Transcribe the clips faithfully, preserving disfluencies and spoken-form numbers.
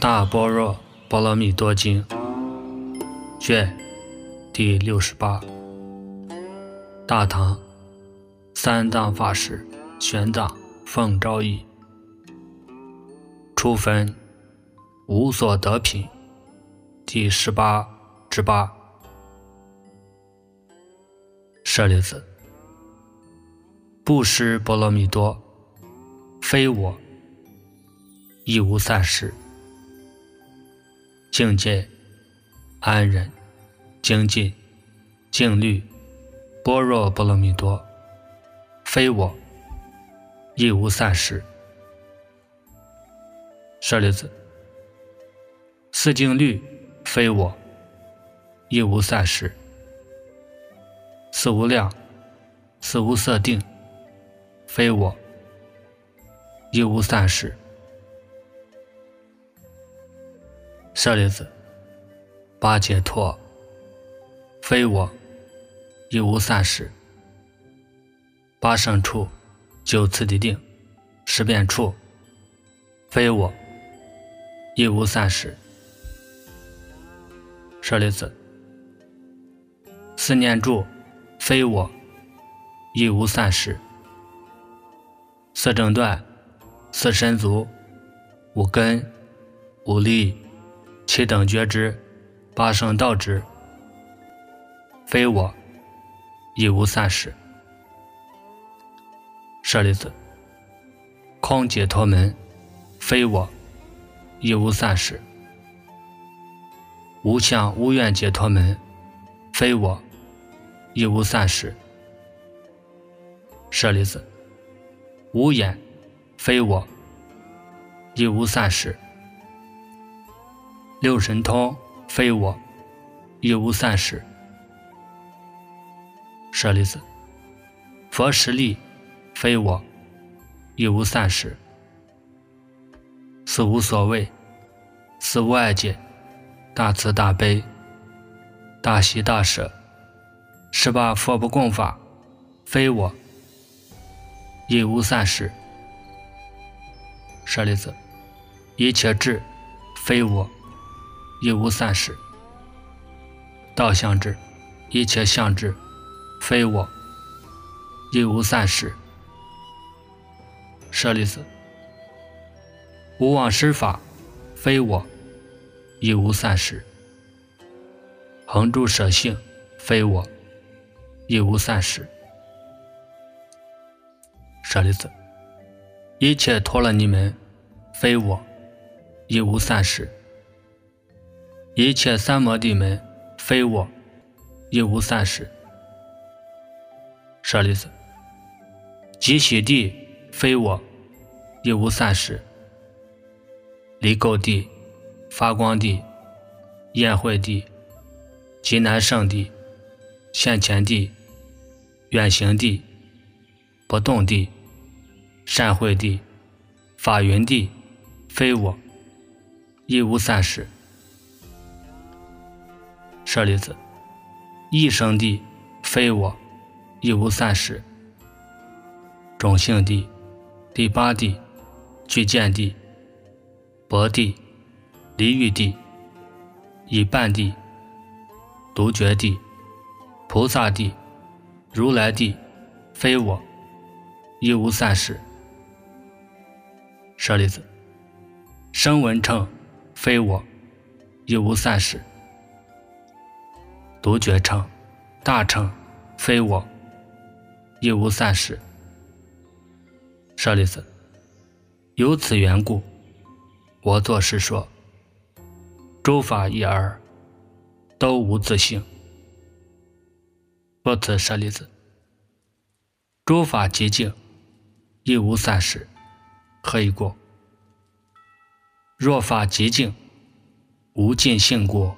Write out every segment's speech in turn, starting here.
大般若波罗蜜多经卷第六十八，大唐三藏法师玄奘奉诏译，初分无所得品第十八之八。舍利子，布施波罗蜜多，非我，亦无散失。境界、安忍、精进、静虑、般若波罗蜜多，非我，亦无散失。舍利子，四静虑非我，亦无散失。四无量、四无色定，非我，亦无散失。舍利子，八解脱，非我，亦无散失。八胜处、九次第定、十遍处，非我，亦无散失。舍利子，四念住，非我，亦无散失。四正断、四身足、五根、五力、七等觉知、八圣道知，非我，亦无散失。舍利子，空解脱门，非我，亦无散失。无相无愿解脱门，非我，亦无散失。舍利子，无眼，非我，亦无散失。六神通，非我，亦无散失。舍利子，佛实力，非我，亦无散失。四无所谓，四无碍解，大慈大悲，大喜大舍，十八佛不共法，非我，亦无散失。舍利子，一切智，非我，亦无散失。道相智，一切相智，非我，亦无散失。舍利子，无妄施法，非我，亦无散失。恒住舍性，非我，亦无散失。舍利子，一切陀罗尼门，非我，亦无散失。一切三摩地门，非我，亦无散失。舍利子，极喜地，非我，亦无散失。离垢地、发光地、宴会地、极难胜地、现前地、远行地、不动地、善会地、法云地，非我，亦无散失。舍利子，一生地，非我，亦无散失。种性地、第八地、具见地、薄地、离欲地、已半地、独觉地、菩萨地、如来地，非我，亦无散失。舍利子，声闻乘，非我，亦无散失。独觉乘、大乘，非我，亦无散失。舍利子，由此缘故，我作是说，诸法一而都无自性。不此舍利子，诸法极净，亦无散失。何以故？若法极净，无尽性故。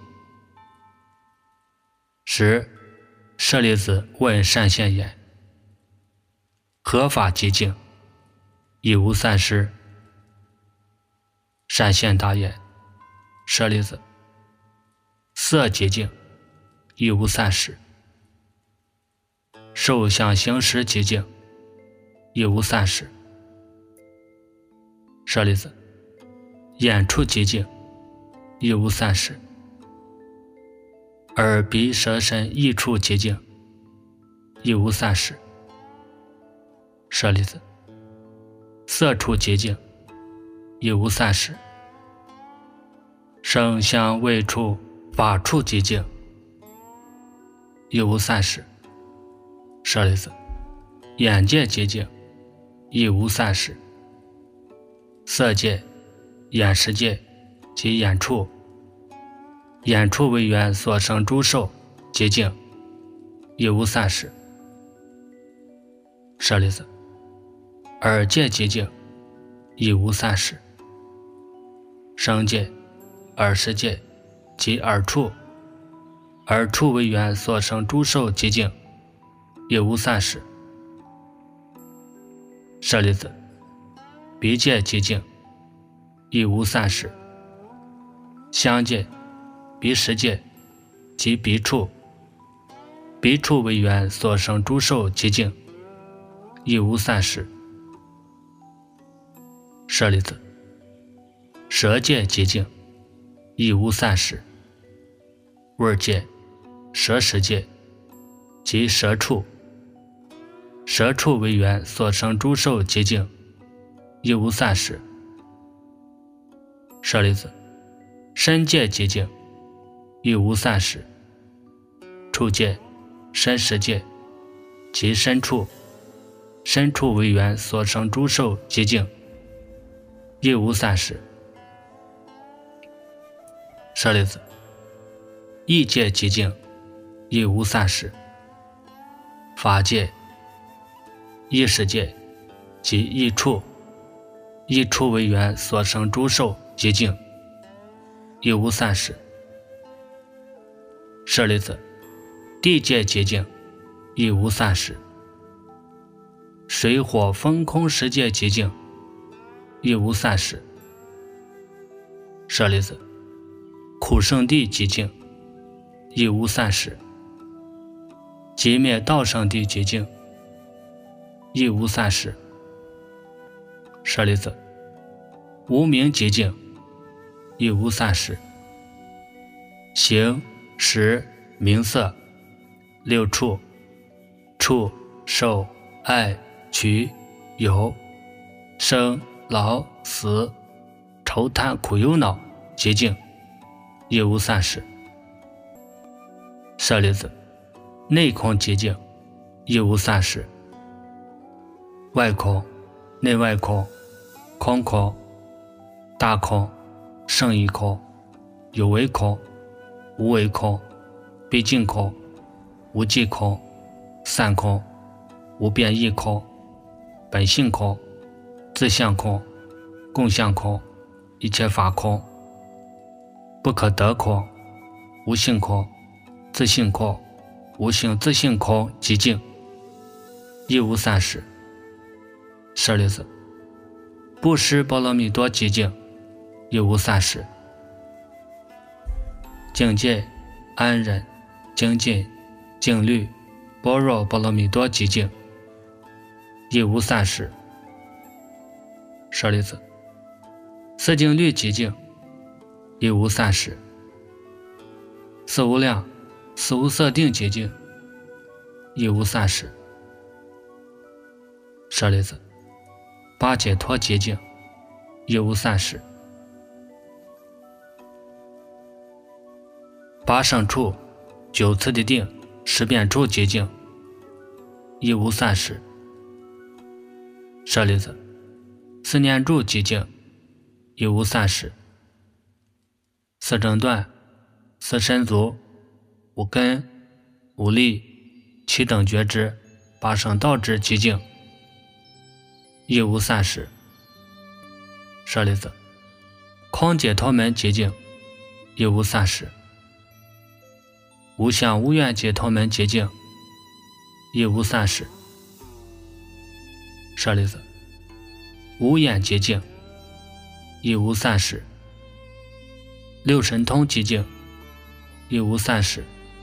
十，舍利子问善现言：何法极净，亦无散失？善现答言：舍利子，色极净，亦无散失。受想行识极净，亦无散失。舍利子，眼处极净， 亦无散失。耳鼻舌身意处洁净，亦无散失。舍利子，色处洁净，亦无散失。声香味触法处洁净，亦无散失。舍利子，眼界洁净，亦无散失。色界、眼识界及眼处，眼处为缘所生诸受洁净，亦无散失。舍利子，耳界洁净，亦无散失。声界、耳识界及耳处，耳处为缘所生诸受洁净，亦无散失。舍利子，鼻界洁净，亦无散失。香界、鼻识界及鼻处，鼻处为缘所生诸受洁净，亦无散失。舍利子，舌界洁净，亦无散失。味界、舌识界及舌处，舌处为缘所生诸受洁净，亦无散失。舍利子，身界洁净，亦无散失。触界、身识界及身处，身处为缘所生诸受洁净，亦无散失。舍利子，意界洁净，亦无散失。法界、意识界及意处，意处为缘所生诸受洁净，亦无散失。舍利子，地界洁净，亦无散失。水火风空十界洁净，亦无散失。舍利子，苦圣地洁净，亦无散失。极灭道圣地洁净，亦无散失。舍利子，无明洁净，亦无散失。形、识、名色六处，触、受、爱、取、有、生、老、死、愁贪苦忧恼洁净，亦无散失。舍利子，内空洁净，亦无散失。外空、内外空、空空、大空、胜义空、有为空、无为空、毕竟空、无记空、散空、无变异空、本性空、自相空、共相空、一切法空、不可得空、无性空、自性空、无性自性空极净，亦无散失。舍利子，布施波罗蜜多极净，亦无散失。境界、安忍、精进、静虑、般若波罗蜜多极净，亦无散失。舍利子，四静虑极净，亦无散失。四无量、四无色定极净，亦无散失。舍利子，八解脱极净，亦无散失。八胜处、九次第定、十遍处极净，亦无散失。舍利子，四念住极净，亦无散失。四正断、四身足、五根、五力、七等觉知、八圣道之极净，亦无散失。舍利子，空解脱门极净，亦无散失。无相无愿解脱门极净，亦无散失。舍利子，无眼极净，亦无散失。六神通极净，亦无散失。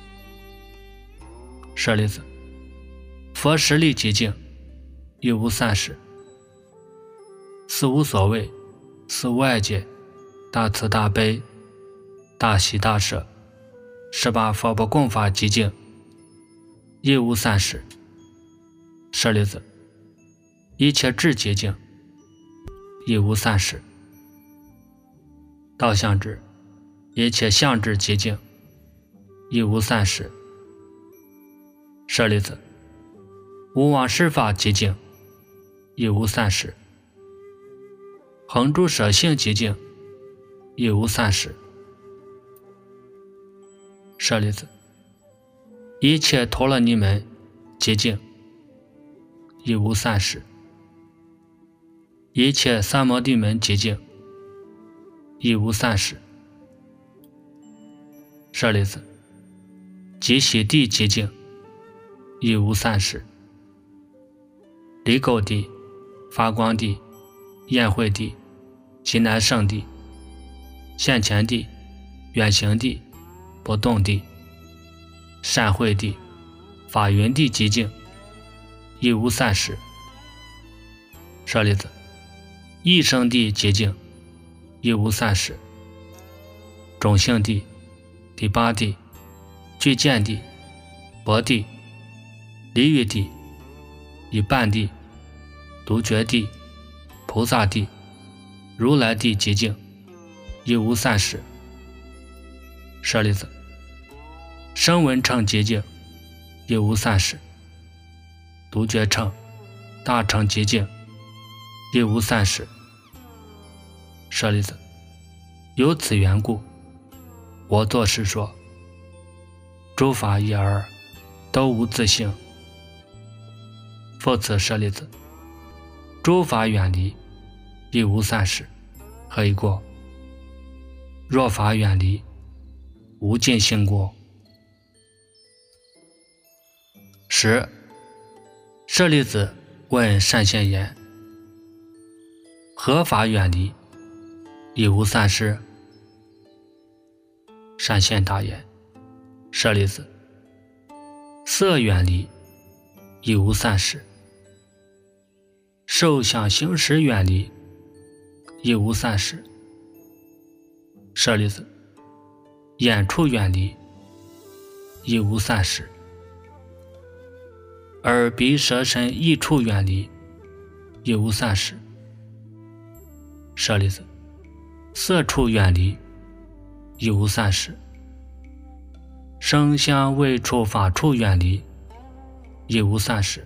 舍利子，佛实力极净，亦无散失。四无所谓、四无爱解、大慈大悲、 大喜大舍，十八佛不共法极净，亦无散失。舍利子，一切智极净，亦无散失。道相智，一切相智极净，亦无散失。舍利子，无妄施法极净，亦无散失。恒诸舍性极净，亦无散失。舍利子，一切陀罗尼门极净，亦无散失。一切三摩地门极净，亦无散失。舍利子，即喜地极净，亦无散失。离垢地、发光地、焰慧地、极难胜地、现前地、远行地、不动地、善慧地、法云地极净，亦无散失。舍利子，一生地极净，亦无散失。种性地、第八地、具见地、薄地、离欲地、以半地、独觉地、菩萨地、如来地极净，亦无散失。舍利子，声闻乘极净，亦无散失。独觉乘、大乘极净，亦无散失。舍利子，由此缘故，我作是说，诸法一而都无自性。复次舍利子，诸法远离，亦无散失。何以过？若法远离，无尽性过。十。舍利子问善现言：何法远离，亦无散失？善现答言：舍利子，色远离，亦无散失；受想行识远离，亦无散失。舍利子，眼处远离，亦无散失；耳鼻舌身意处远离，亦无散失。舍利子，色处远离，亦无散失；声香味触法处远离，亦无散失。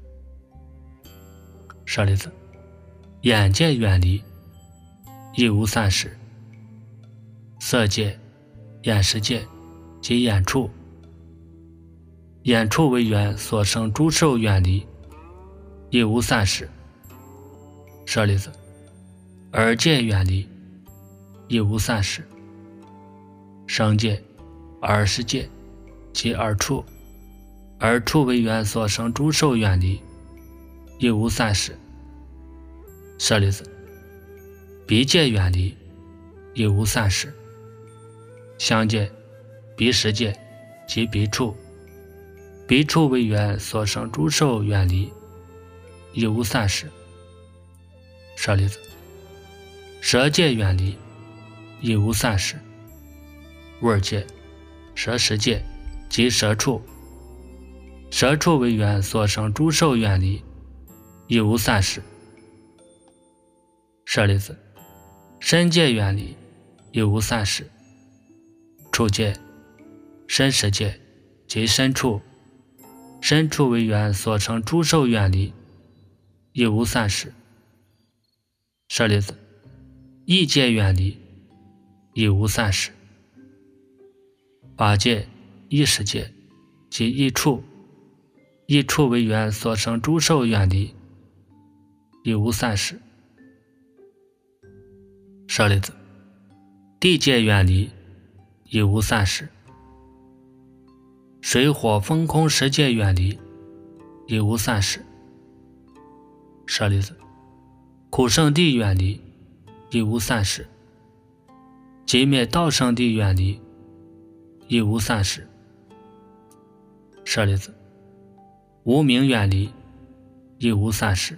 舍利子，眼界远离，亦无散失；色界、眼识界及眼处，眼处为缘所生诸受远离，亦无散失。舍利子，耳界远离，亦无散失；声界、耳识界及耳处，耳处为缘所生诸受远离，亦无散失。舍利子，鼻界远离，亦无散失；香界、鼻识界及鼻处，鼻处为缘所生诸受远离，亦无散失。舍利子，舌界远离，亦无散失；味界、舌识界及舌处，舌处为缘所生诸受远离，亦无散失。舍利子，身界远离，亦无散失；触界、身识界及身处，身处为缘所成诸受远离，亦无散失。舍利子，意界远离，亦无散失；法界、意识界及意处，意处为缘所成诸受远离，亦无散失。舍利子，地界远离，亦无散失；水火风空十界远离，亦无散失。舍利子，苦圣地远离，亦无散失；极灭道圣地远离，亦无散失。舍利子，无明远离，亦无散失；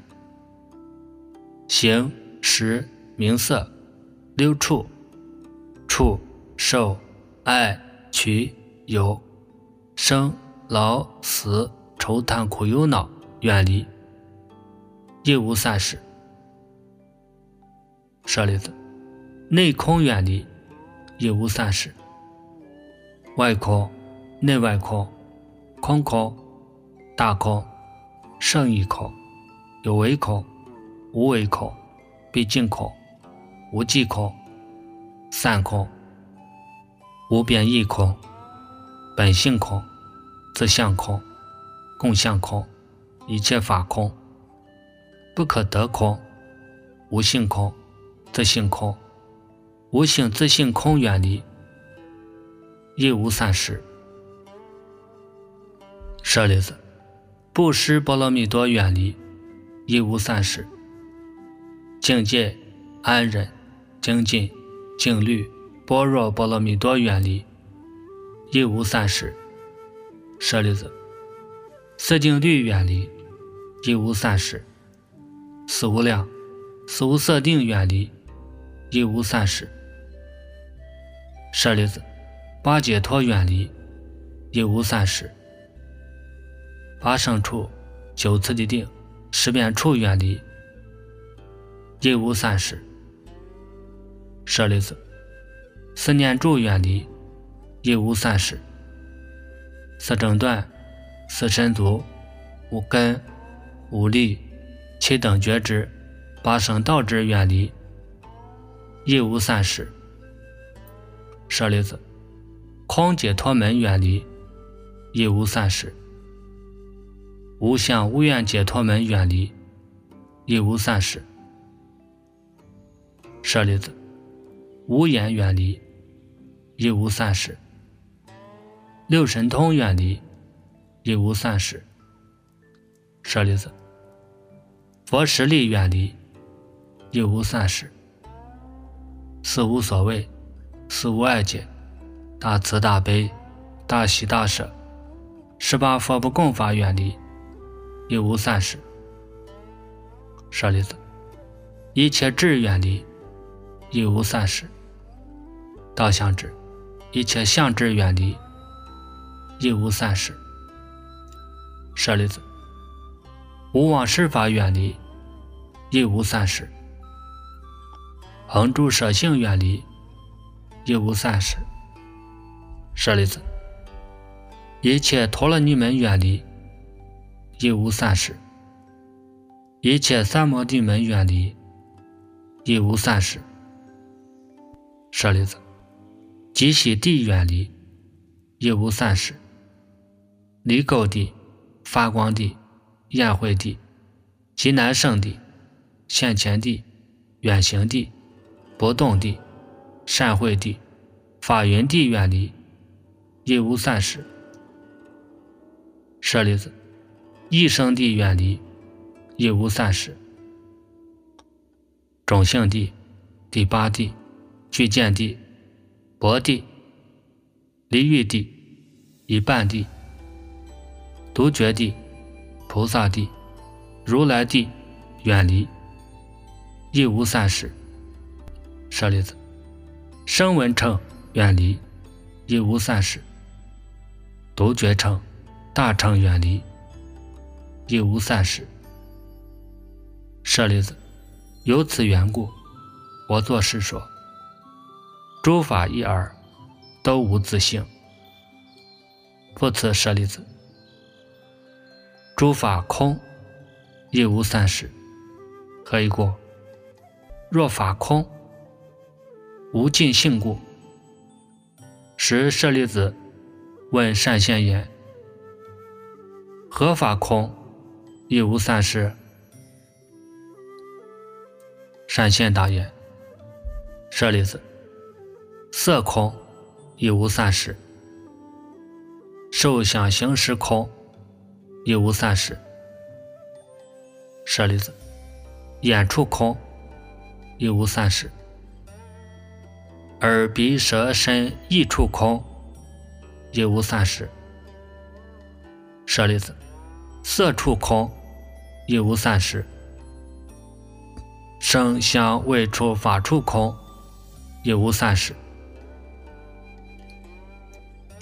形、识、名色、六处、触、受、 爱取有生老死愁叹苦忧恼远离，亦无散失。舍利子，内空远离，亦无散失。外空、内外空、空空、大空、胜义空、有为空、无为空、毕竟空、无际空、散空、无边义空、本性空、自相空、共相空、一切法空、不可得空、无性空、自性空、无性自性空远离，亦无散失。舍利子，布施波罗蜜多远离，亦无散失。境界安忍、精进、静虑、般若波罗蜜多远离，亦无散失。舍利子，四境律远离，亦无散失。四无量、四无色定远离，亦无散失。舍利子，八解脱远离，亦无散失。八胜处、九次第定、十遍处远离，亦无散失。舍利子，四念住远离，亦无散失。四正断、四身足、五根、五力、七等觉知、八圣道之远离，亦无散失。舍利子，空解脱门远离，亦无散失。无相无愿解脱门远离，亦无散失。舍利子，无眼远离，亦无散失。六神通远离，亦无散失。舍利子，佛实力远离，亦无散失。四无所谓、四无碍解、大慈大悲、大喜大舍、十八佛不共法远离，亦无散失。舍利子，一切智远离，亦无散失。道相智、一切相智远离，亦无散失。舍利子，无妄施法远离，亦无散失。恒住舍性远离，亦无散失。舍利子，一切陀罗尼门远离，亦无散失。一切三摩地门远离，亦无散失。舍利子，极喜地远离，亦无散失。离垢地、发光地、焰慧地、极难胜地、现前地、远行地、不动地、善慧地、法云地远离，亦无散失。舍利子，异生地远离，亦无散失。种性地、第八地、具见地、薄地、离欲地、一半地、独觉地、菩萨地、如来地远离，亦无散失。舍利子，声闻乘远离，亦无散失。独觉乘、大乘远离，亦无散失。舍利子，由此缘故，我作是说，诸法一耳，都无自性。复次，舍利子，诸法空，亦无散失。何以故？若法空，无尽性故。时舍利子问善现言：何法空，亦无散失？善现答言：舍利子，色空，亦无散失；受想行识空，亦无散失。舍利子，眼处空，亦无散失；耳鼻舌身意处空，亦无散失。舍利子，色处空，亦无散失；声香味触法处空，亦无散失。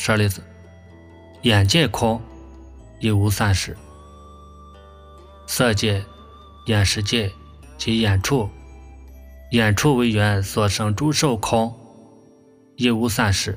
舍利子，眼界空，亦无散失。色界、眼识界及眼处，眼处为缘所生诸受空，亦无散失。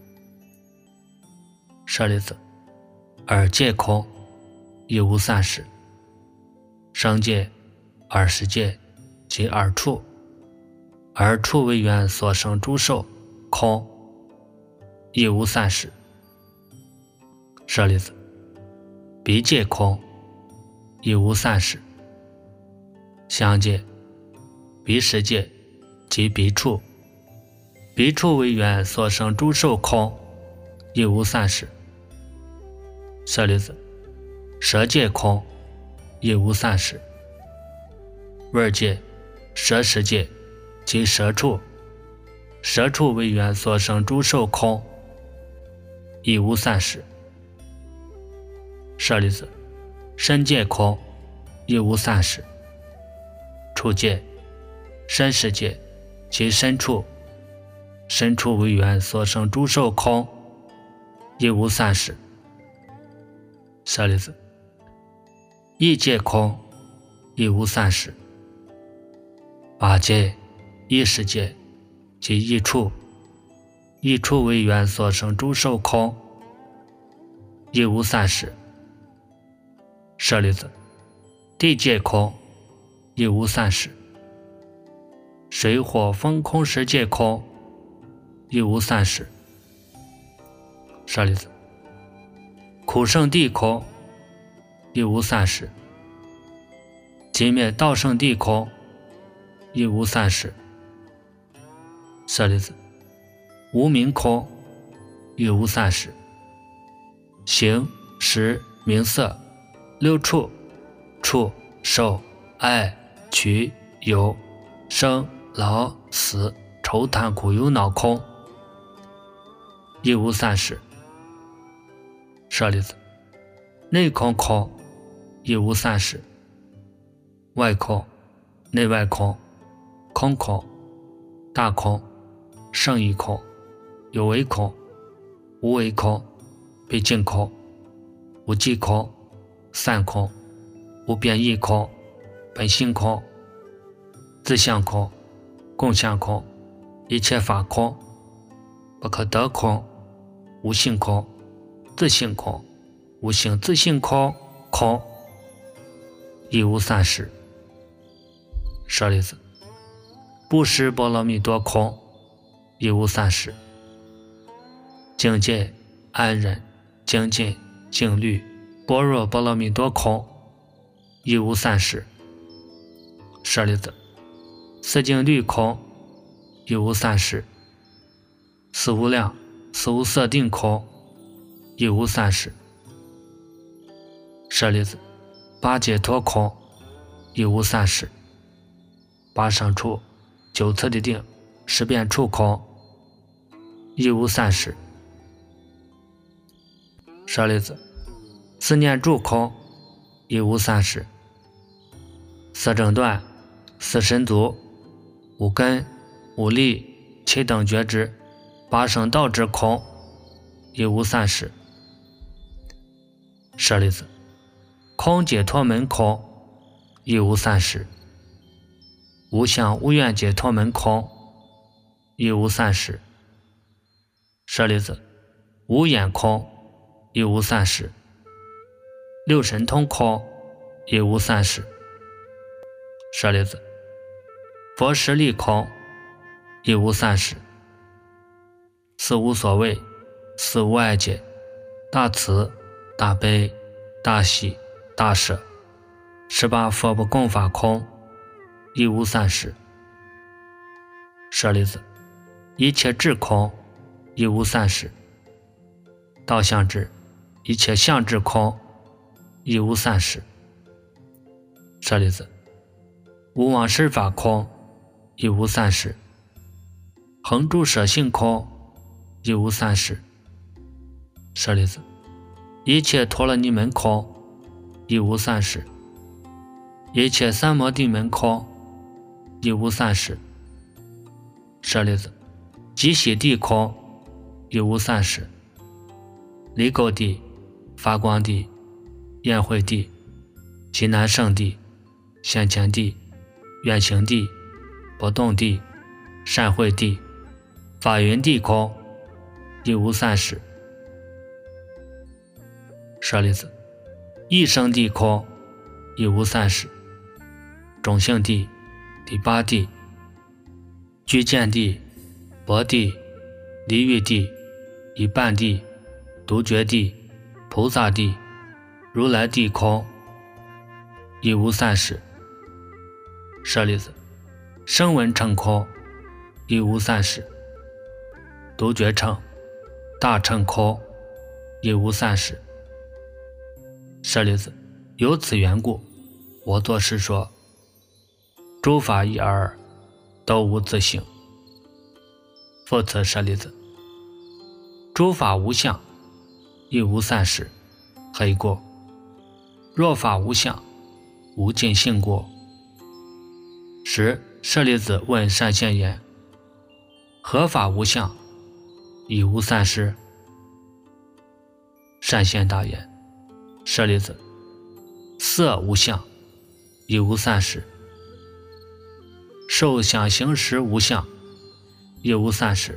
舍利子，耳界空，亦无散失。声界、耳识界及耳处，耳处为缘所生诸受空，亦无散失。舍利子，鼻界空，亦无散失。香界、鼻识界及鼻处，鼻处为缘所生诸受空，亦无散失。舍利子，舌界空，亦无散失。味界、舌识界及舌处，舌处为缘所生诸受空，亦无散失。舍利子，身界空，亦无散失。触界、身识界及身处，身处为缘所生诸受空，亦无散失。舍利子，意界空，亦无散失。法界、意识界及意处，意处为缘所生诸受空，亦无散失。舍利子，地界空，亦无散失。水火风空识界空，亦无散失。舍利子，苦圣地空，亦无散失。寂灭道圣地空，亦无散失。舍利子，无明空，亦无散失。形、识、名色、六处、触、受、爱、取、有、生、老、死、愁贪苦忧恼空，亦无散失。舍利子，内空空，亦无散失。外空、内外空、空空、大空、胜义空、有为空、无为空、毕竟空、无记空、散空、无变异空、本性空、自相空、共相空、一切法空、不可得空、无性空、自性空、无性自性空空，亦无散失。舍利子，布施波罗蜜多空，亦无散失。境界、安忍、精进、静虑、般若波罗蜜多空，亦无散失。舍利子，四境律空，亦无散失。四无量、四无色定空，亦无散失。舍利子，八解脱空，亦无散失。八胜处、九次第定、十变处空，亦无散失。舍利子，四念住空，亦无散失。四正断、四神足、五根、五力、七等觉知、八圣道之空，亦无散失。舍利子，空解脱门空，亦无散失。无相无愿解脱门空，亦无散失。舍利子，无眼空，亦无散失。六神通空，亦无散失。舍利子，佛实力空，亦无散失。四无所谓、四无碍解、大慈、大悲、大喜、大舍、十八佛不共法空，亦无散失。舍利子，一切智空，亦无散失。道相智，一切相智空，亦无散失。舍利子，无妄施法空，亦无散失。恒住舍性空，亦无散失。舍利子，一切陀罗尼门空，亦无散失。一切三摩地门空，亦无散失。舍利子，极喜地空，亦无散失。 离垢地、发光地、宴会地、极难胜地、现前地、远行地、不动地、善会地、法云地空，亦无散失。舍利子，一生地空，亦无散失。种性地、第八地、居见地、薄地、离欲地、一半地、独觉地、菩萨地、如来地空，亦无散失。舍利子，声闻乘空，亦无散失。独觉乘、大乘空，亦无散失。舍利子，由此缘故，我作是说，诸法一而都无自性。复次舍利子，诸法无相，亦无散失。何以故？若法无相，无尽性故。时舍利子问善现言：何法无相，亦无散失？善现答言：舍利子，色无相，亦无散失。受想行识无相，亦无散失。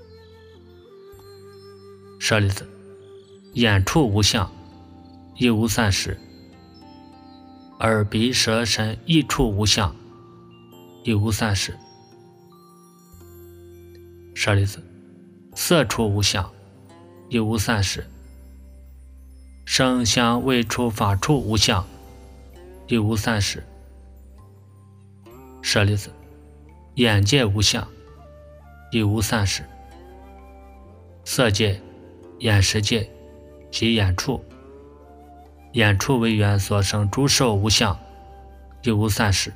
舍利子，眼触无相，亦无散失。耳鼻舌身意触无相，亦无散失。舍利子，色触无相，亦无散失。声香味触法触无相，亦无散失。舍利子，眼界无相，亦无散失。色界、眼识界及眼触，眼触为缘所生诸受无相，亦无散失。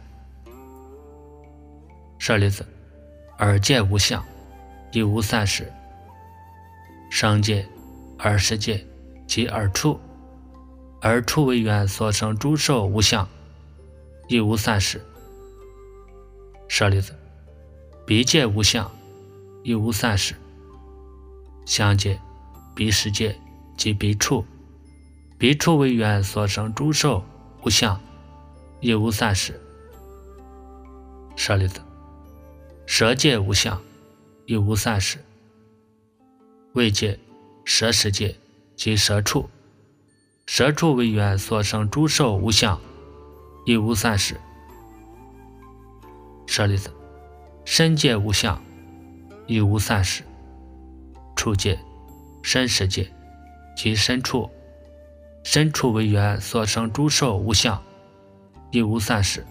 舍利子，耳界无相，亦无散失。声界、耳识界及耳触，耳触为缘所生诸受无相，亦无散失。舍利子，鼻界无相，亦无散失。香界、鼻识界及鼻触，鼻触为缘所生诸受无相，亦无散失。舍利子，舌界无相，亦无散失。味界、舌识界及舌触，舌触为缘所生诸受无相，亦无散失。舍利子，身界无相，亦无散失。触界、身识界及身触，身触为缘所生诸受无相，亦无散失。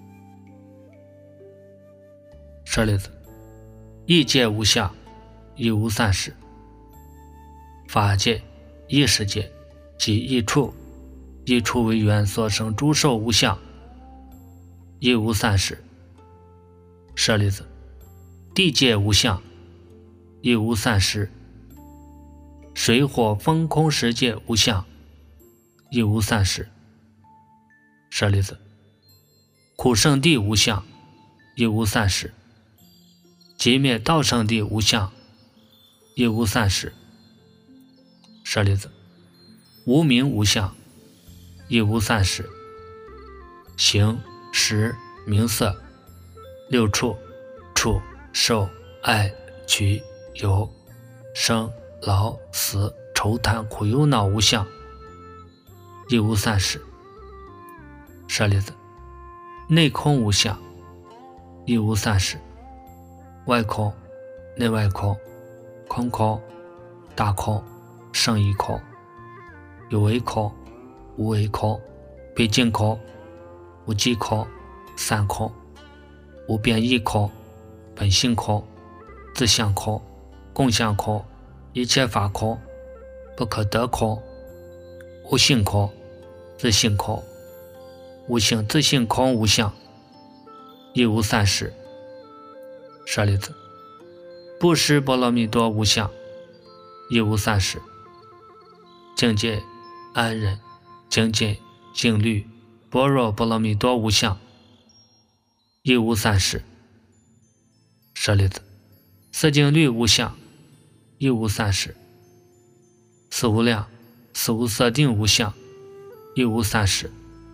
舍利子，意界无相，亦无散失。法界、意识界及意触，意触为缘所生诸受无相，亦无散失。舍利子，地界无相，亦无散失。水火风空识界无相，亦无散失。舍利子，苦圣地无相，亦无散失。极灭道圣地无相，亦无散失。舍利子，无名无相，亦无散失。形、识、名色、六触、触、受、爱、取、有、生、老、死、愁叹苦忧恼无相，亦无散失。舍利子，内空无相，亦无散失。外空、内外空、空空、大空、胜义空、有为空、无为空、毕竟空、无记空、散空、无变异空、本性空、自相空、共相空、一切法空、不可得空、无性空、自性空、无性自性空无相，亦无散失。舍利子，布施波罗蜜多无相，亦无散失。境界、安忍、精进、静虑、般若波罗蜜多无相，亦无散失。舍利子，四静虑无相，亦无散失。 四无量，四无色定无相，一无三事。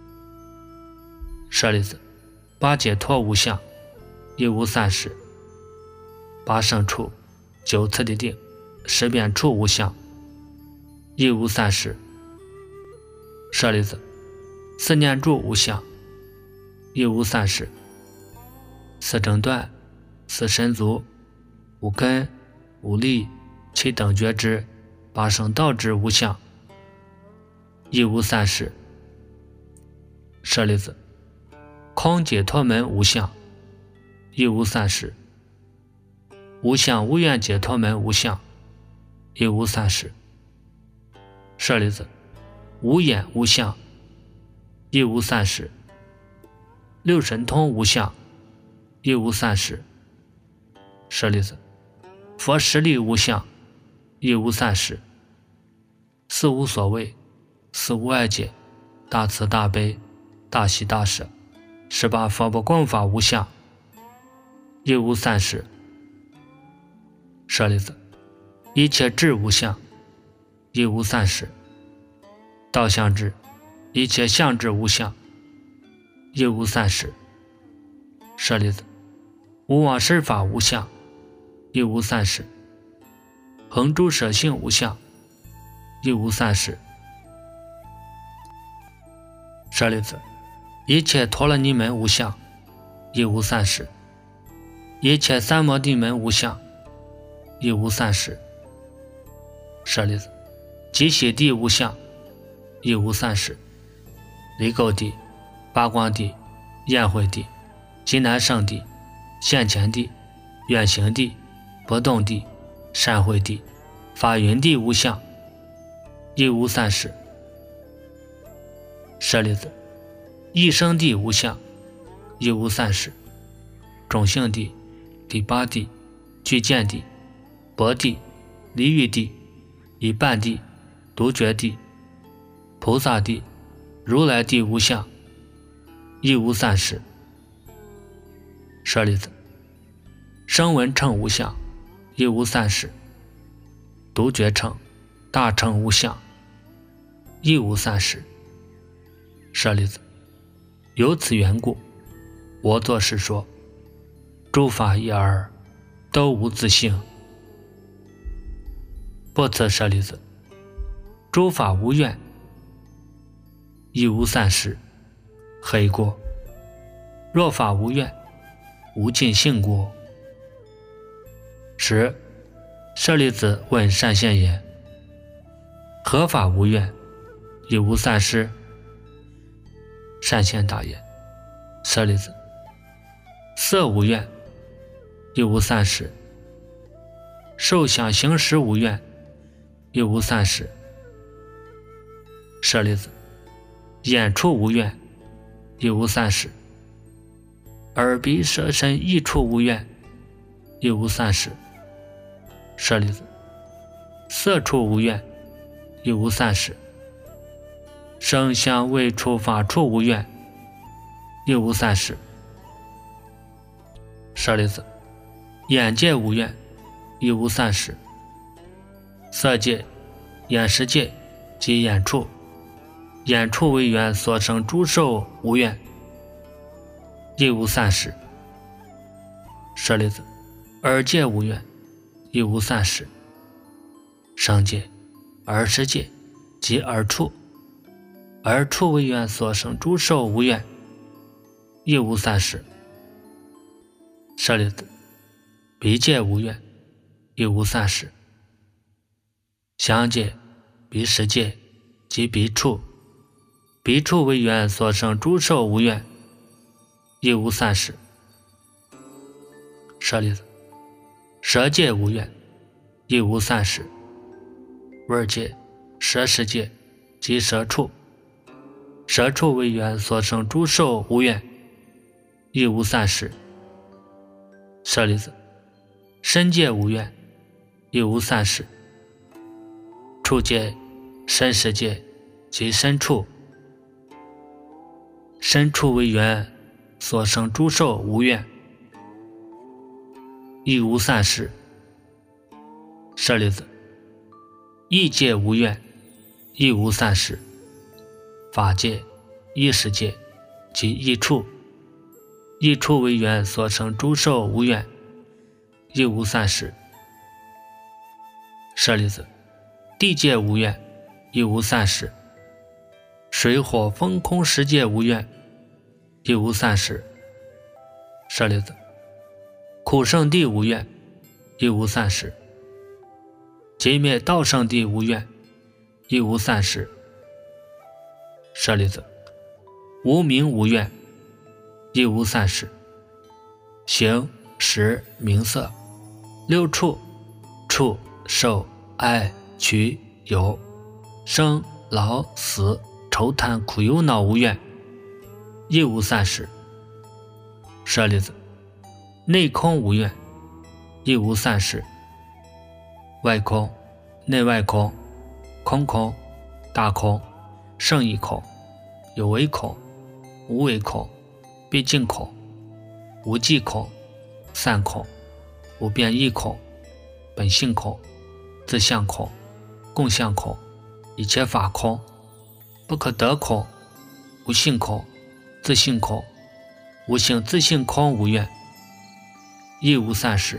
舍利子，八解脱无相，一无三事。八胜处，九次第定，十遍处无相，一无三事。舍利子，四念住无相，一无三事。四正断，四神足，五根，五力，七等觉知，八圣道之无相，一无三事。舍利子，空解脱门无相，一无三事。无相无愿解脱门无相，一无三事。舍利子，无眼无相，一无三事。六神通无相，一无三事。舍利子，佛实力无相，一无三事。四无所谓，四无碍解，大慈大悲，大喜大舍，十八佛不共法无相，一无三事。舍利子，一切智无相，一无三事。道相智，一切相智无相，一无三事。舍利子，无妄施法无相，一无三事。恒诸舍性无相，一无三事。舍利子，一切陀罗尼门无相，一无三事。一切三摩地门无相，一无三事。舍利子，极喜地无相，一无三事。离垢地、八光地、宴会地、极难胜地、现前地、远行地、不动地、善会地、法云地无相，一无三事。舍利子，一生地无相，一无三事。种性地、第八地、具见地、薄地、离欲地、一半地、独觉地、菩萨地、如来地无相，一无三事。舍利子，声闻乘无相，一无三事。独觉乘、大乘无相，一无三事。舍利子，由此缘故，我作是说，诸法一而都无自性。不辞舍利子，诸法无愿，一无三事。黑过。若法无愿，无尽性过。十。舍利子问善现言：何法无愿，一无三事？善现答言：舍利子，色无愿，一无三事；受想行识无愿，一无三事。舍利子，眼处无愿，一无三事；耳鼻舌身意处无愿，一无三事。舍利子，色处无愿，一无三事；声香味触法处无愿，一无三事。舍利子，眼界无愿，一无三事；色界、眼识界及眼处，眼处为缘所生诸受无愿，一无三事。舍利子，耳界无愿，一无三事；声界、耳识界及耳处，耳处为缘所生诸受无愿，一无三事。舍利子，鼻界无愿，一无三事；香界、鼻识界及鼻处，鼻处为缘所生诸受无愿，一无三事。舍利子，舌界无愿，一无三事；味界、舌识界及舌处，舌处为缘所生诸受无愿，一无三事。舍利子，身界无愿，一无三事；触界、身识界及身处，身处为缘所生诸受无愿，一无三事。舍利子，意界无愿， 亦无散失。法界、异世界及异处，异处为缘所生诸受无愿，亦无散失。舍利子，地界无愿，亦无散失。水火风空十界无愿，亦无散失。舍利子，苦圣地无愿，亦无散失。极灭道圣地无愿，亦无散失。舍利子，无名无愿，亦无散失。形、识、名色六处，触、受、爱、取、有，生、老、死、愁贪苦忧恼无愿，亦无散失。舍利子，内空无愿，亦无散失。外空、内外空、空空、大空、胜义空、有为空、无为空、毕竟空、无记空、散空、无变异空、本性空、自相空、共相空、一切法空、不可得空、无性空、自性空、无性自性空无愿，亦无散失。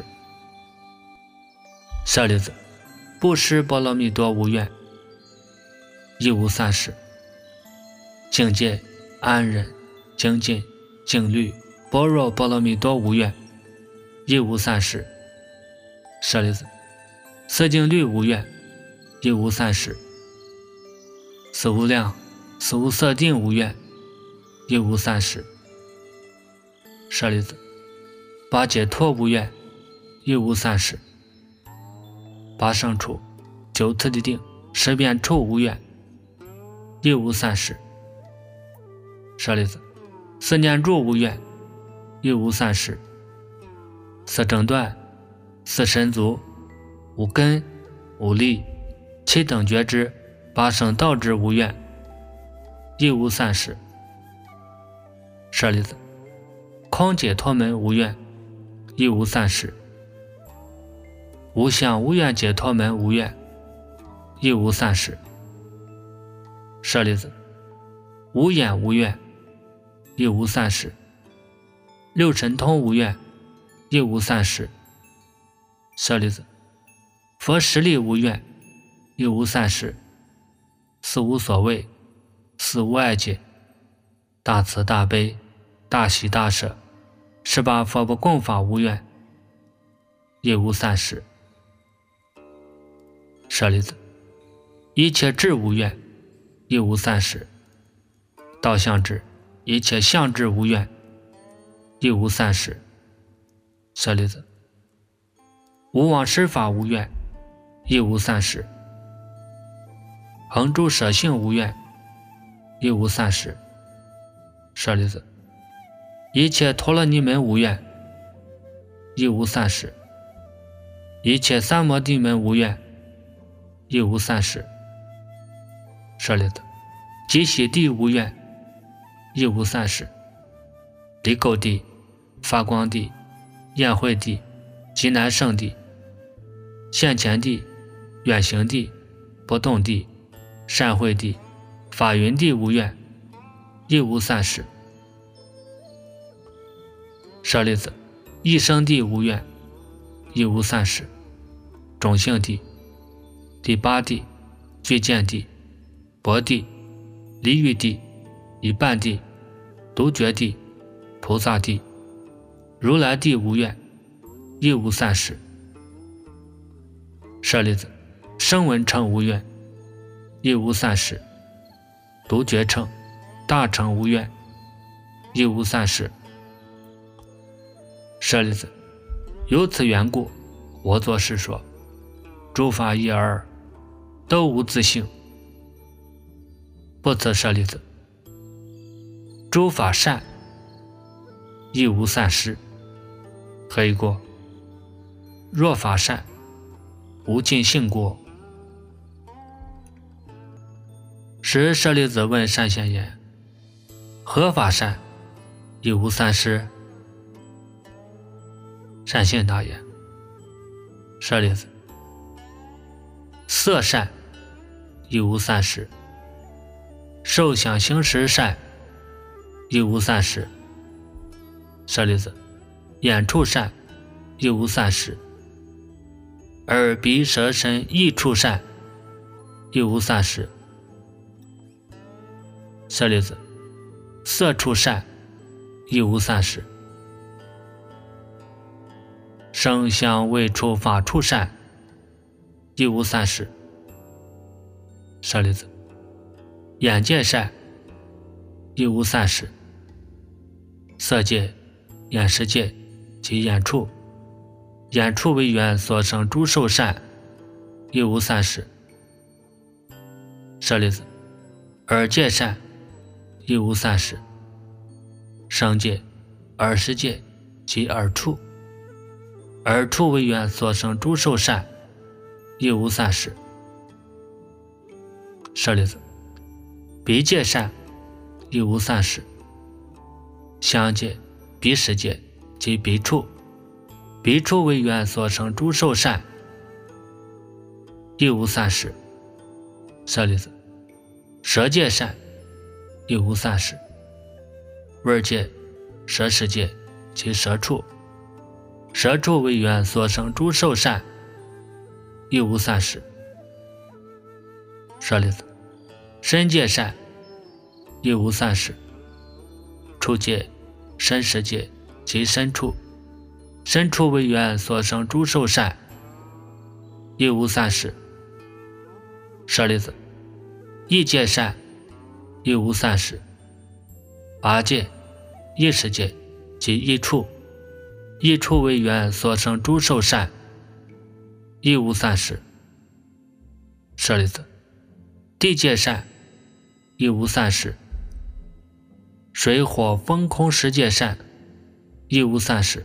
舍利子，布施波罗蜜多无愿，亦无散失。境界、安忍、精进、静虑、般若波罗蜜多无愿，亦无散失。舍利子，色净虑无愿，亦无散失。死无量、死无色定无愿，亦无散失。舍利子，八解脱无愿，亦无散失。八胜处、九次第定、十遍处无愿，亦无散失。舍利子，四念住无愿，亦无散失。四正断、四神足、五根、五力、七等觉知、八圣道之无愿，亦无散失。舍利子，空解脱门无愿，亦无散失。无相无愿解脱门无愿，亦无散失。舍利子，无眼无愿，亦无散失。六神通无愿，亦无散失。舍利子，佛实力无愿，亦无散失。四无所谓，四无碍解，大慈大悲，大喜大舍，十八佛不共法无愿，亦无散失。舍利子，一切智无愿，亦无散失。道相智，一切相智无愿，亦无散失。舍利子，无往施法无愿，亦无散失。恒诸舍性无愿，亦无散失。舍利子，一切陀罗尼门无愿，亦无散失。一切三摩地门无愿，亦无散失。舍利子，极喜地无愿，亦无散失。离垢地、发光地、宴会地、极难胜地、现前地、远行地、不动地、善会地、法云地无愿，亦无散失。舍利子，一生地无愿，亦无散失。种性地、第八地、具见地、薄地、离欲地、一半地、独觉地、菩萨地、如来地无愿，亦无散失。舍利子，声闻乘无愿，亦无散失。独觉乘、大乘无愿，亦无散失。舍利子，由此缘故，我作是说，诸法一而都无自性。不辞舍利子，诸法善，亦无散失。何以故？若法善，无尽性故。时舍利子问善现言：何法善，亦无散失？善现答言：舍利子，色善， 亦无散失。受想行识善，亦无散失。舍利子，眼处善，亦无散失。耳鼻舌身意处善，亦无散失。舍利子，色处善，亦无散失。声香味触法处善，亦无散失。舍利子，眼界善，亦无散失。色界、眼识界及眼处，眼处为缘所生诸受善，亦无散失。舍利子，耳界善，亦无散失。声界、耳识界及耳处，耳处为缘所生诸受善，亦无散失。舍利子，鼻界善，亦无散失。香界、鼻识界及鼻处，鼻处为缘所生诸受善，亦无散失。舍利子，舌界善，亦无散失。味界、舌识界及舌处，舌处为缘所生诸受善，亦无散失。舍利子，身界善，亦无散失。触界、身识界及身处，身处为缘所生诸受善，亦无散失。舍利子，意界善，亦无散失。八界、意识界及意处，意处为缘所生诸受善，亦无散失。舍利子，地界善，亦无散失。水火风空十界善，亦无散失。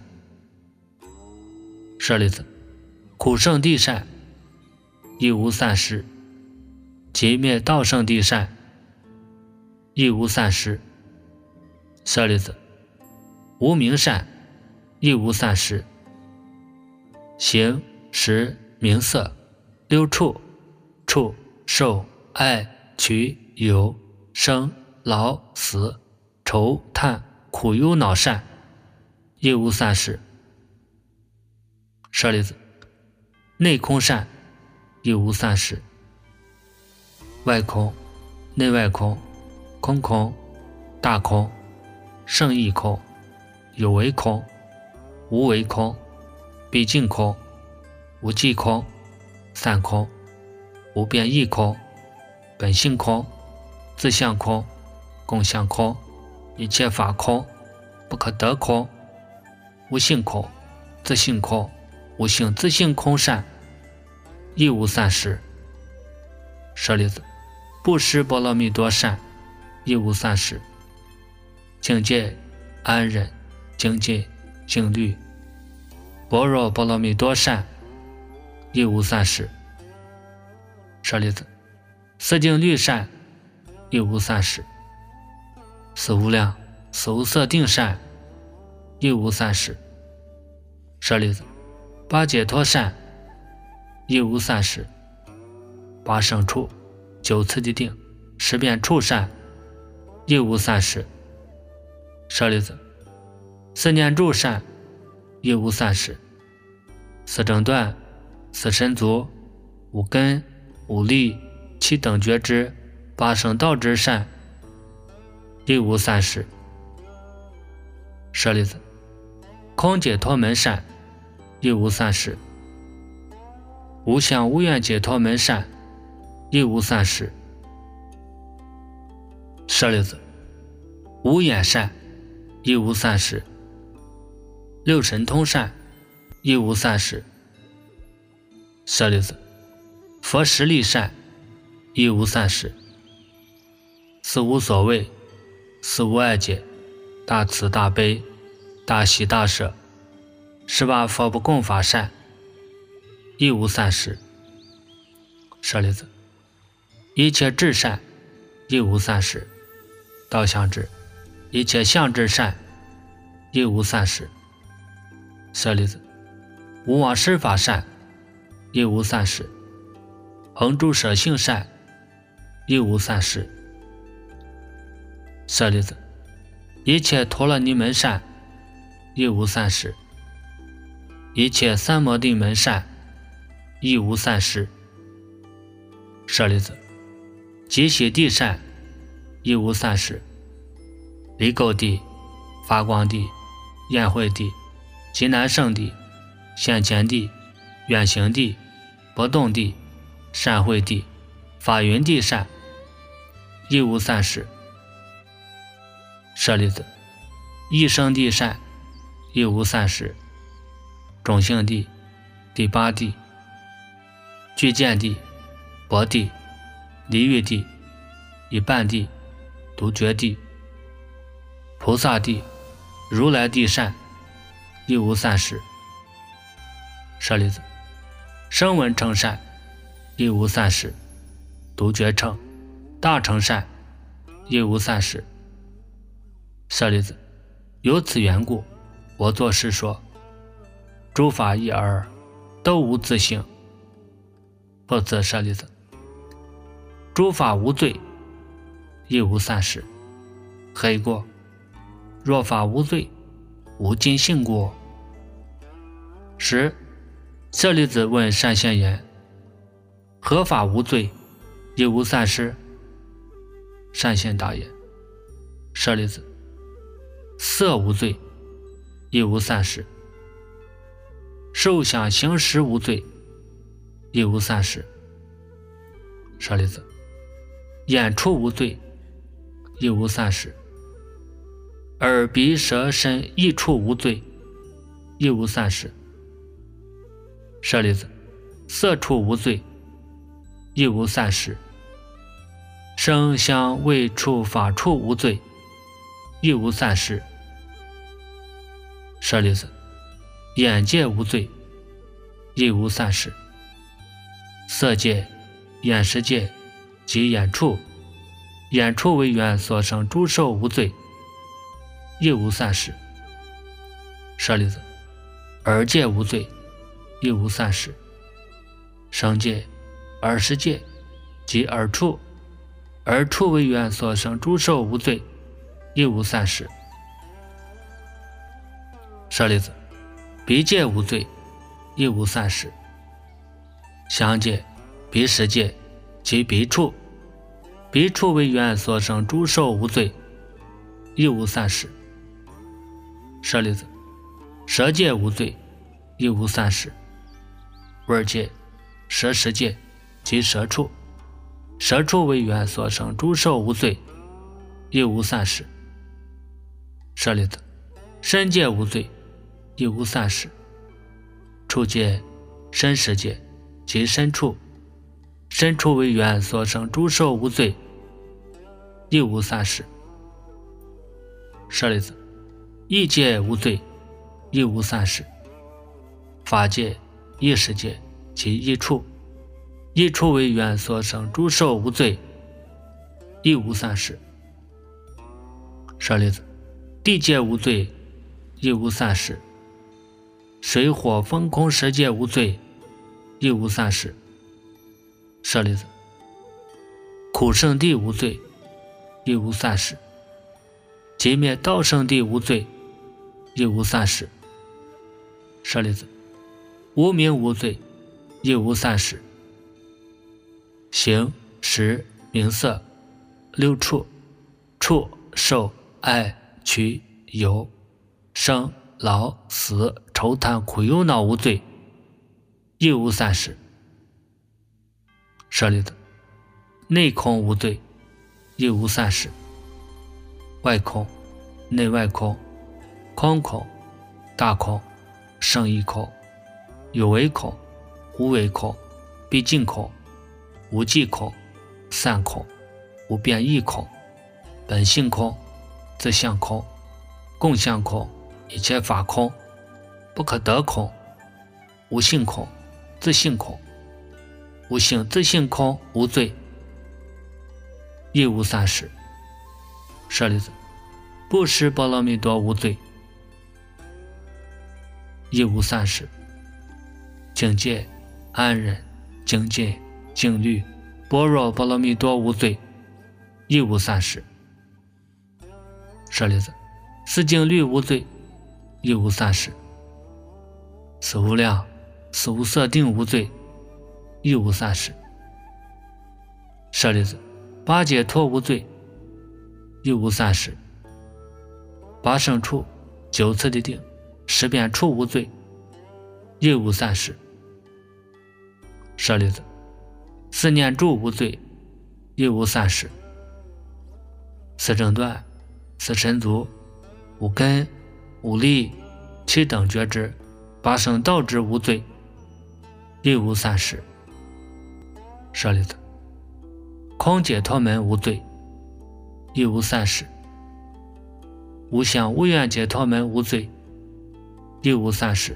舍利子，苦圣地善，亦无散失。极灭道圣地善，亦无散失。舍利子，无明善，亦无散失。形、识、名色、六处、触、受、爱、取、有、生、老、死、愁、叹、苦、忧、恼善，亦无散失。舍利子，内空善，亦无散失。外空、内外空、空空、大空、胜义空、有为空、无为空、毕竟空、无际空、散空、无变异空、本性空、自相空、共相空、一切法空、不可得空、无性空、自性空、无性自性空善，亦无散失。舍利子，布施波罗蜜多善，亦无散失。境界、安忍、精进、静虑、般若波罗蜜多善，亦无散失。舍利子，四境律善，亦无散失。四无量、四无色定善，亦无散失。舍利子，八解脱善，亦无散失。八胜处、九次第定、十遍处善，亦无散失。舍利子，四念住善，亦无散失。四正断、四身足、五根、五力、七等觉知、八圣道之善，亦无散失。舍利子，空解脱门善，亦无散失。无相无愿解脱门善，亦无散失。舍利子，无眼善，亦无散失。六神通善，亦无散失。舍利子，佛实力善，亦无散失。四无所谓、四无碍解、大慈大悲、大喜大舍、十八佛不共法善，亦无散失。舍利子，一切智善，亦无散失。道相智，一切相智善，亦无散失。舍利子，无往施法善，亦无散失。恒诸舍性善， 一无散失。舍利子，一切陀罗尼门善，一无散失；一切三摩地门善，一无散失。舍利子，极喜地善，一无散失；离垢地、发光地、焰慧地、极难胜地、现前地、远行地、不动地、善慧地、法云地善，一无散失。舍利子，一生地善，一无散失；种性地、第八地、具见地、薄地、离欲地、一半地、独觉地、菩萨地、如来地善，一无散失。舍利子，声闻乘善，一无散失；独觉乘、大乘善，一无散失。舍利子，由此缘故，我作是说：诸法一而都无自性。不自舍利子，诸法无罪，亦无散失。何以过？若法无罪，无尽性过。十，舍利子问善现言：何法无罪，亦无散失？善现答言：舍利子，色无罪，亦无散失；受想行识无罪，亦无散失。舍利子，眼触无罪，亦无散失；耳鼻舌身意触无罪，亦无散失。舍利子，色触无罪，亦无散失；声香味触法触无罪，亦无散失。舍利子，眼界无罪，亦无散失；色界、眼识界及眼触、眼触为缘所生诸受无罪，亦无散失。舍利子，耳界无罪，亦无散失；声界、耳识界及耳触、耳触为缘所生诸受无罪，亦无散失。舍利子，鼻界无罪，亦无散失；香界、鼻识界及鼻触、鼻触为缘所生诸受无罪，亦无散失。舍利子，舌界无罪，亦无散失；味界、舌识界及舌触、舌触为缘所生诸受无罪，亦无散失。舍利子，身界无罪，亦无散失；触界、身识界及身触、身触为缘所生诸受无罪，亦无散失。舍利子，意界无罪，亦无散失；法界、意识界及意触、意触为缘所生诸受无罪，亦无散失。舍利子，地界无罪，亦无散失；水火风空十界无罪，亦无散失。舍利子，苦圣地无罪，亦无散失；极灭道圣地无罪，亦无散失。舍利子，无名无罪，亦无散失；形、识、名色、六触、触、受、爱、取、有、生、老、死、愁贪苦忧恼无罪，亦无散失。舍利子，内空无罪，亦无散失；外空、内外空、空空、大空、胜义空、有为空、无为空、毕竟空、无记空、散空、无变异空、本性空、自相空、共相空、一切法空、不可得空、无性空、自性空、无性自性空无罪，亦无散失。舍利子，布施波罗蜜多无罪，亦无散失；境界、安忍、精进、静虑、 般若波罗蜜多无罪，亦无散失。舍利子，四经律无罪，亦无散失。四无量、四无色定无罪，亦无散失。舍利子，八解脱无罪，亦无散失。八胜处、九次的定、十遍处无罪，亦无散失。舍利子，四念住无罪，亦无散失。四正断、四神足、五根、五力、七等觉知、八圣道之无罪，亦无散失。舍利子，空解脱门无罪，亦无散失。无相无愿解脱门无罪，亦无散失。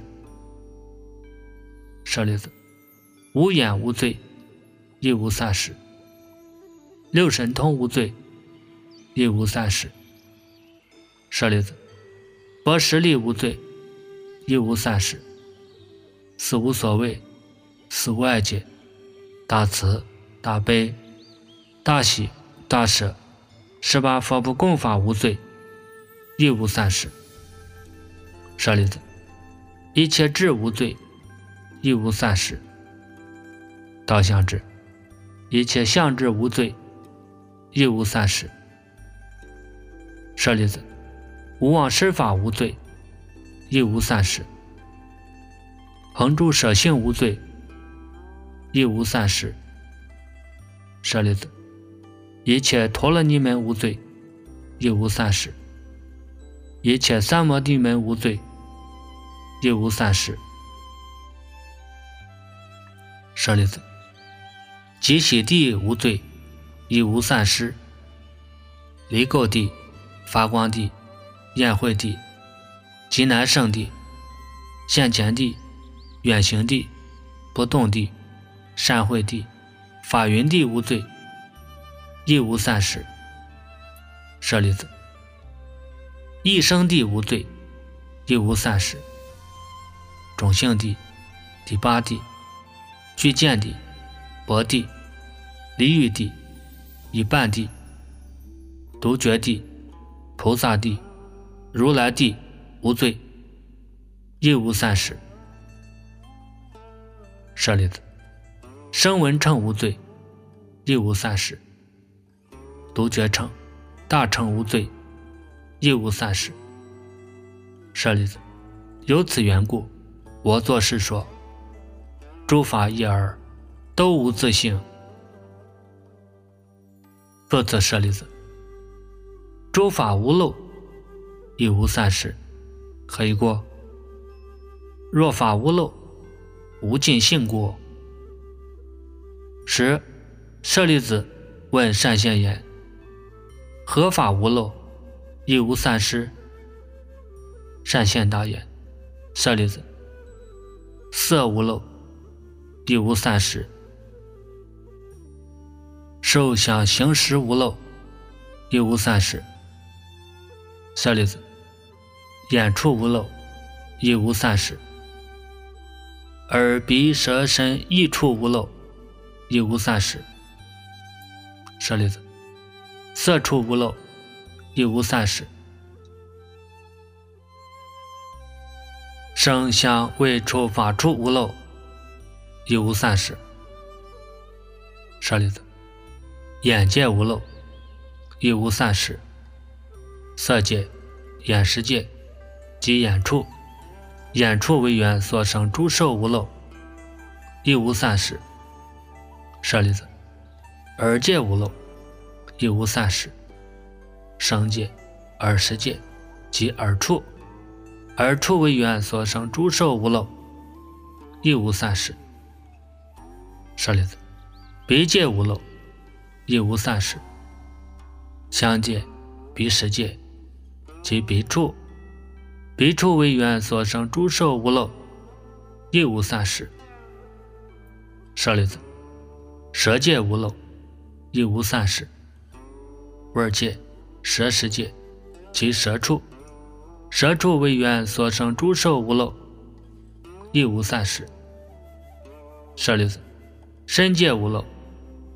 舍利子，无眼无罪，亦无散失。六神通无罪，亦无散失。舍利子，八识力无罪，亦无散失。四无所谓、四无碍解、大慈、大悲、大喜、大舍、十八佛不共法无罪，亦无散失。舍利子，一切智无罪，亦无散失。道相智，一切相智无罪，亦无散失。舍利子，无妄施法无罪，亦无散失。恒住舍性无罪，亦无散失。舍利子，一切陀罗尼门无罪，亦无散失。一切三摩地门无罪，亦无散失。舍利子，极喜地无罪，亦无散失。离垢地、发光地、焰慧地、极难胜地、现前地、远行地、不动地、善慧地、法云地无罪，亦无散失。舍利子，一生地无罪，亦无散失。种性地、第八地、具见地、薄地、离欲地、一半地、独觉地、菩萨地、如来地无罪，亦无散失。舍利子，声闻乘无罪，亦无散失。独觉乘、大乘无罪，亦无散失。舍利子，由此缘故，我作是说，诸法一而都无自性。作此舍利子，诸法无漏，亦无散失。何以过？若法无漏，无尽性故。十，舍利子问善现言：何法无漏，亦无散失？善现答言：舍利子，色无漏，亦无散失。受想行识无漏，亦无散失。舍利子，眼处无漏，亦无散失。耳鼻舌身意处无漏，亦无散失。舍利子，色处无漏，亦无散失。声香味触法处无漏，亦无散失。舍利子，眼界无漏，亦无散失。色界、眼识界及眼处，眼处为缘所生诸受无漏，亦无散失。舍利子，耳界无漏，亦无散失。声界、耳识界及耳处，耳处为缘所生诸受无漏，亦无散失。舍利子，鼻界无漏，亦无散失。香界、鼻识界及鼻处，鼻处为缘所生诸受无漏，亦无散失。舍利子，舌界无漏，亦无散失。味界、舌识界及舌处，舌处为缘所生诸受无漏，亦无散失。舍利子，身界无漏，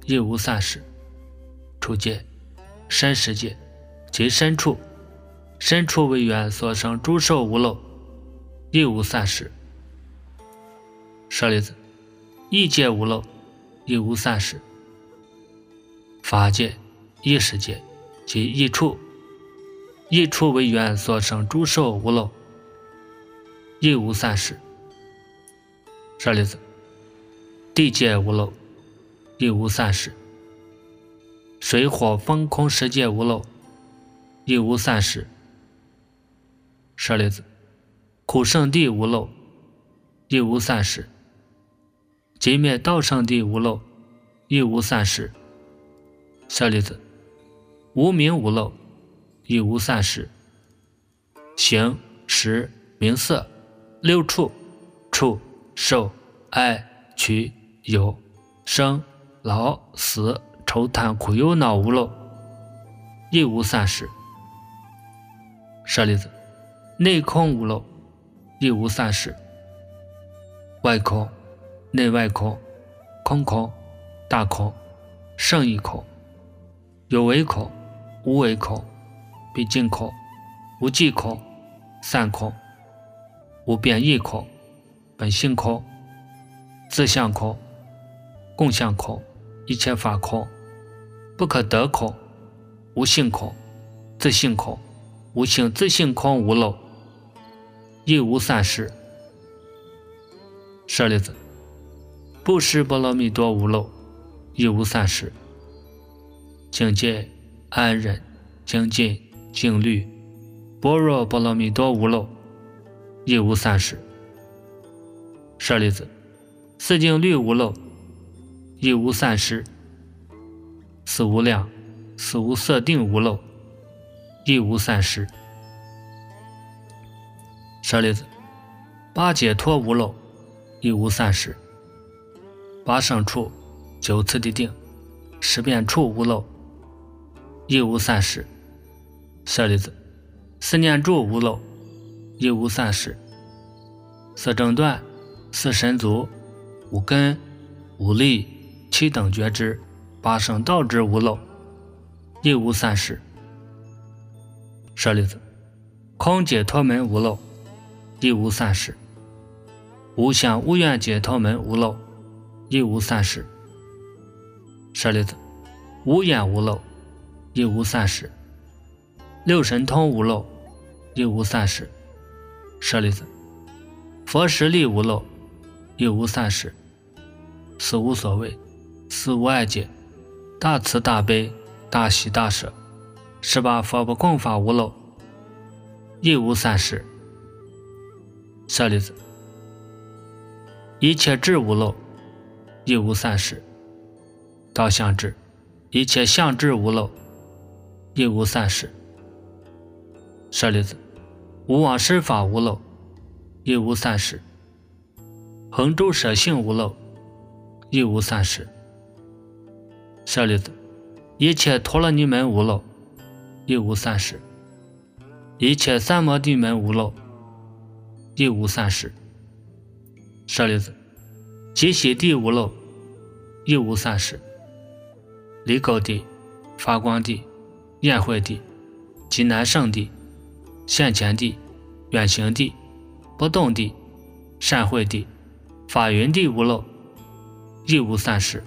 亦无散失。处界，身世界，即身处，身处为缘所生诸受无漏，亦无散失。舍利子，意界无漏，亦无散失。法界、意识界，即意处，意处为缘所生诸受无漏，亦无散失。舍利子，地界无漏，亦无散失。水火风空世界无漏，亦无散失。舍利子，苦圣地无漏，亦无散失。即灭道圣地无漏，亦无散失。舍利子，无名无漏，亦无散失。形、识、名色、六处、触、受、爱、取、有、生、老、死、愁贪苦忧恼无漏，亦无散失。舍利子，内空无漏，亦无散失。外空、内外空、空空、大空、胜义空、有为空、无为空、毕竟空、无际空、散空、无变异空、本性空、自相空、共相空、一切法空、不可得空、无性空、自性空、无性自性空无漏，亦无散失。舍利子，布施波罗蜜多无漏，亦无散失。境界、安忍、精进、静虑、般若波罗蜜多无漏，亦无散失。舍利子，四境律无漏，亦无散失。四无量、四无色定无漏，亦无散失。舍利子，八解脱无漏，亦无散失。八胜处、九次第定、十变处无漏，亦无散失。舍利子，四念住无漏，亦无散失。四正断、四神足、五根、五力、七等觉知、八圣道之无漏，亦无散失。舍利子，空解脱门无漏，亦无散失。无相无愿解脱门无漏，亦无散失。舍利子，无眼无漏，亦无散失。六神通无漏，亦无散失。舍利子，佛实力无漏，亦无散失。四无所谓，四无碍解，大慈大悲，大喜大舍，十八佛不共法无漏，亦无散失。舍利子，一切智无漏，亦无散失。道相智，一切相智无漏，亦无散失。舍利子，无往施法无漏，亦无散失。恒诸舍性无漏，亦无散失。舍利子，一切陀罗尼门无漏，亦无散失。一切三摩地门无漏，亦无散失。舍利子，极喜地无漏，亦无散失。离垢地、发光地、宴会地、极难胜地、现前地、远行地、不动地、善会地、法云地无漏，亦无散失。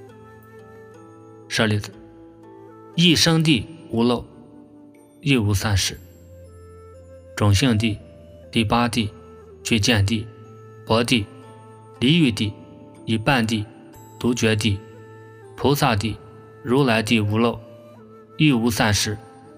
舍利子，一生地无漏，亦无散失。种性地、第八地、具见地、薄地、离欲地、一半地、独觉地、菩萨地、如来地无漏，亦无散失。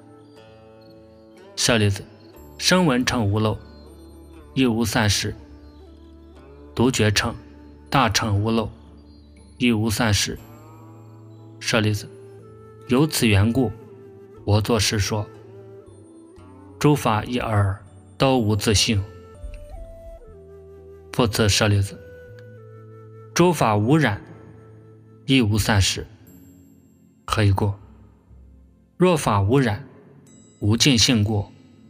舍利子，声闻乘无漏，亦无散失。独觉乘、大乘无漏，亦无散失。舍利子，由此缘故，我作是说，诸法一而都无自性。复次舍利子，诸法无染，亦无散失。何以故？若法无染，无尽性故。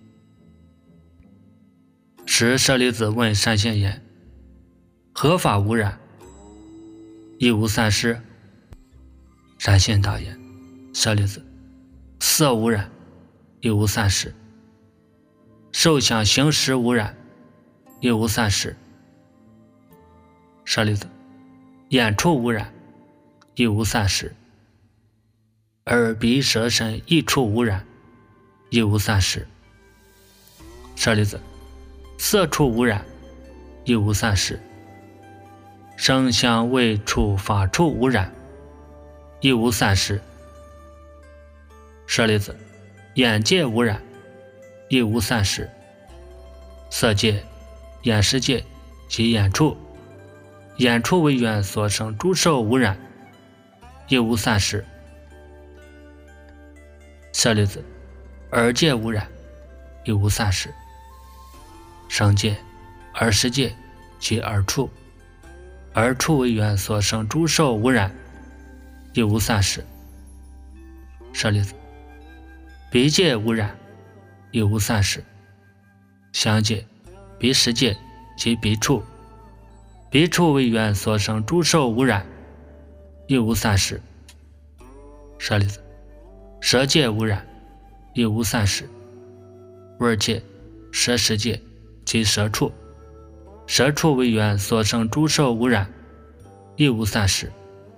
时舍利子问善现言：何法无染，亦无散失？ 然性大言。舍利子，色污染，亦无散失；受想行识污染，亦无散失。舍利子，眼触污染，亦无散失；耳鼻舌身意触污染，亦无散失。舍利子，色触污染，亦无散失；声香味触法触污染，亦无散失。舍利子，眼界污染，亦无散失；色界、眼识界及眼触、眼触为缘所生诸受污染，亦无散失。舍利子，耳界污染，亦无散失；声界、耳识界及耳触、耳触为缘所生诸受污染，亦无散失。舍利子，鼻界污染，亦无散失；香界、鼻识界及鼻触、鼻触为缘所生诸受污染，亦无散失。舍利子，舌界污染，亦无散失；味界、舌识界及舌触、舌触为缘所生诸受污染，亦无散失。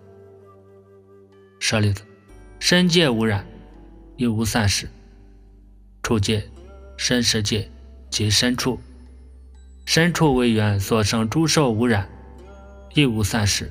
舍利子，身界污染，亦无散失；触界、身识界及身触、身触为缘所生诸受污染，亦无散失。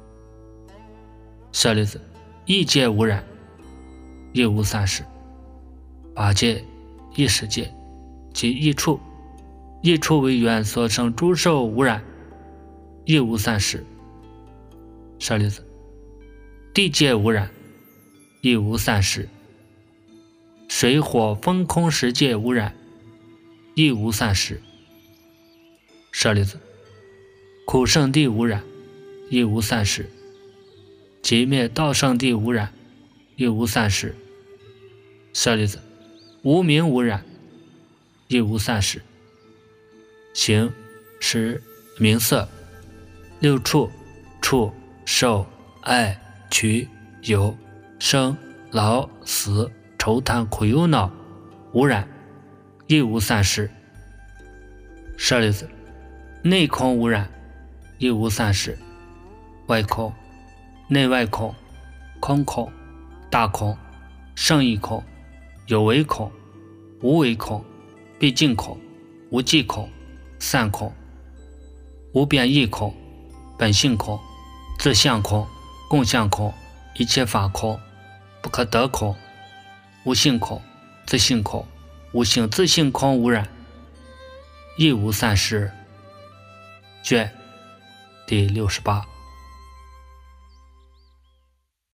舍利子，意界污染，亦无散失；法界、意识界及意触、意触为缘所生诸受污染，亦无散失。舍利子，地界污染，亦无散失；水火风空识界污染，亦无散失。舍利子，苦圣地污染，亦无散失；极灭道圣地污染，亦无散失。舍利子，无明污染，亦无散失；形、识、名色、六触、触、受、爱、取、有、生、老、死、愁贪苦忧恼污染，亦无散失。舍利子，内空污染，亦无散失；外空、内外空、空空、大空、胜义空、有为空、无为空、毕竟空、无际空、散空、无变异空、本性空、自相空、共相空、一切法空、不可得空、无性空、自性空、无性自性空污染，亦无散失。卷第六十八。